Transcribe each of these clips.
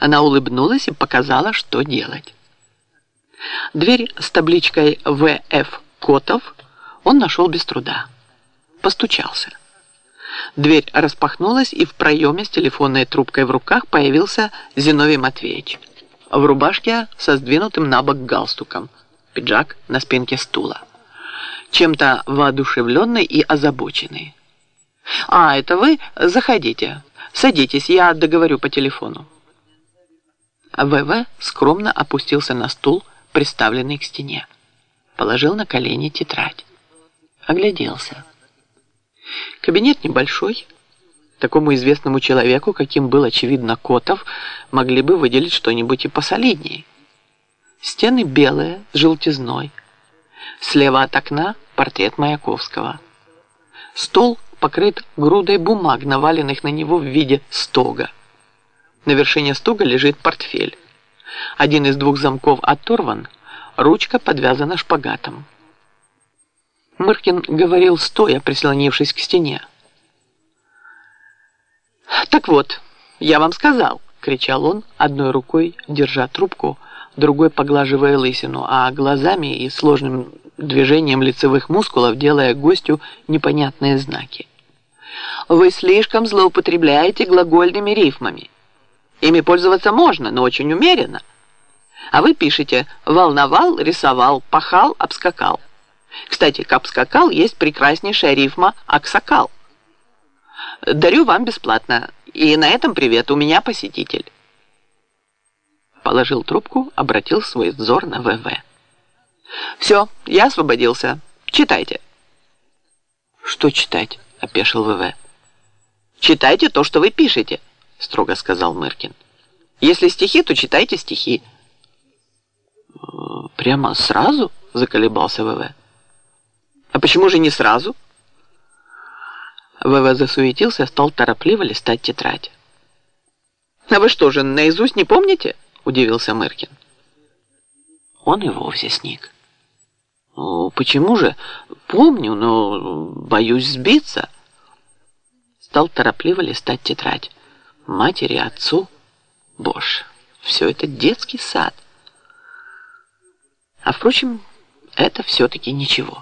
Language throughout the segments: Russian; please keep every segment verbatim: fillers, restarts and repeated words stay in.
Она улыбнулась и показала, что делать. Дверь с табличкой «В Ф Котов» он нашел без труда. Постучался. Дверь распахнулась, и в проеме с телефонной трубкой в руках появился Зиновий Матвеевич. В рубашке со сдвинутым на бок галстуком. Пиджак на спинке стула. Чем-то воодушевленный и озабоченный. «А, это вы? Заходите. Садитесь, я договорю по телефону». ВВ скромно опустился на стул, приставленный к стене. Положил на колени тетрадь. Огляделся. Кабинет небольшой. Такому известному человеку, каким был, очевидно, Котов, могли бы выделить что-нибудь и посолидней. Стены белые, с желтизной. Слева от окна портрет Маяковского. Стол покрыт грудой бумаг, наваленных на него в виде стога. На вершине стога лежит портфель. Один из двух замков оторван, ручка подвязана шпагатом. Мыркин говорил, стоя, прислонившись к стене. «Так вот, я вам сказал», — кричал он, одной рукой держа трубку, другой поглаживая лысину, а глазами и сложным движением лицевых мускулов делая гостю непонятные знаки. «Вы слишком злоупотребляете глагольными рифмами. Ими пользоваться можно, но очень умеренно. А вы пишете «волновал», «рисовал», «пахал», «обскакал». Кстати, к «обскакал» есть прекраснейшая рифма «аксакал». Дарю вам бесплатно. И на этом привет, у меня посетитель. Положил трубку, обратил свой взор на ВВ. «Все, я освободился. Читайте». «Что читать?» – опешил ВВ. «Читайте то, что вы пишете», – строго сказал Мыркин. «Если стихи, то читайте стихи». «Прямо сразу?» – заколебался ВВ. «А почему же не сразу?» ВВ засуетился, стал торопливо листать тетрадь. «А вы что же, наизусть не помните?» – удивился Мыркин. Он и вовсе сник. «Ну, почему же? Помню, но боюсь сбиться». Стал торопливо листать тетрадь. Матери, отцу. Боже, все это детский сад. А впрочем, это все-таки ничего.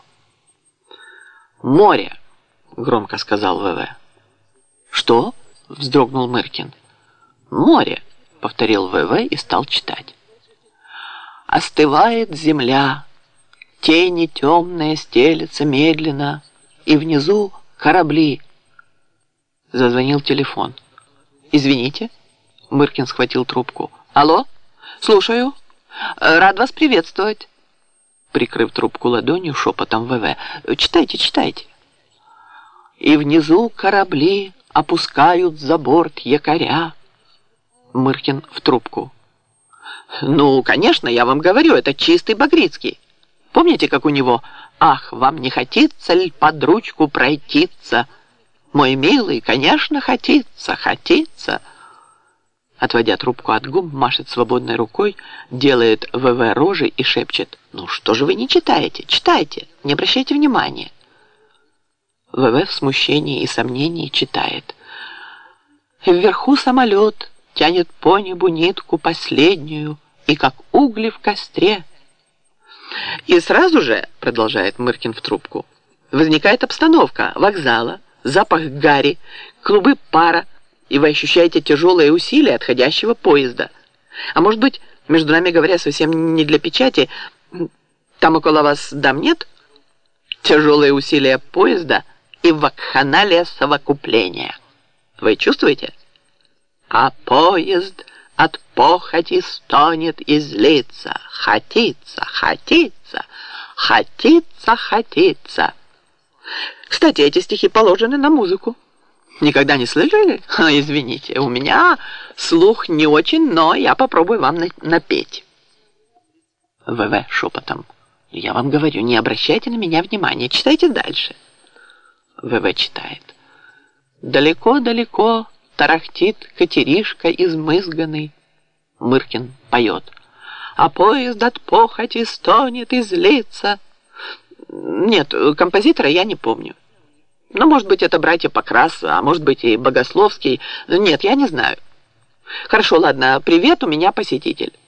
«Море», — громко сказал ВВ. «Что?» — вздрогнул Мыркин. «Море», — повторил ВВ и стал читать. «Остывает земля, тени темные стелятся медленно, и внизу корабли». Зазвонил телефон. «Извините», — Мыркин схватил трубку. «Алло? Слушаю. Рад вас приветствовать». Прикрыв трубку ладонью, шепотом ВВ. «Читайте, читайте». «И внизу корабли опускают за борт якоря». Мыркин в трубку. «Ну, конечно, я вам говорю, это чистый Багрицкий. Помните, как у него «Ах, вам не хотится ли под ручку пройтиться? Мой милый, конечно, хотится, хотится». Отводя трубку от губ, машет свободной рукой, делает ВВ рожи и шепчет: «Ну что же вы не читаете? Читайте, не обращайте внимания». ВВ в смущении и сомнении читает. «Вверху самолет тянет по небу нитку последнюю, и как угли в костре». И сразу же, продолжает Мыркин в трубку, возникает обстановка вокзала, запах гари, клубы пара, и вы ощущаете тяжелые усилия отходящего поезда. А может быть, между нами говоря, совсем не для печати, там около вас дам нет? Тяжелые усилия поезда и вакханалия совокупления. Вы чувствуете? А поезд от похоти стонет и злится. Хотится, хотится, хотится, хотится. Кстати, эти стихи положены на музыку. Никогда не слышали? А, извините, у меня слух не очень, но я попробую вам напеть. ВВ шепотом. Я вам говорю, не обращайте на меня внимания, читайте дальше. ВВ читает. Далеко-далеко тарахтит катеришка измызганный. Мыркин поет. А поезд от похоти стонет и злится. Нет, композитора я не помню. Ну, может быть, это братья Покрас, а может быть и Богословский. Нет, я не знаю. Хорошо, ладно, привет, у меня посетитель.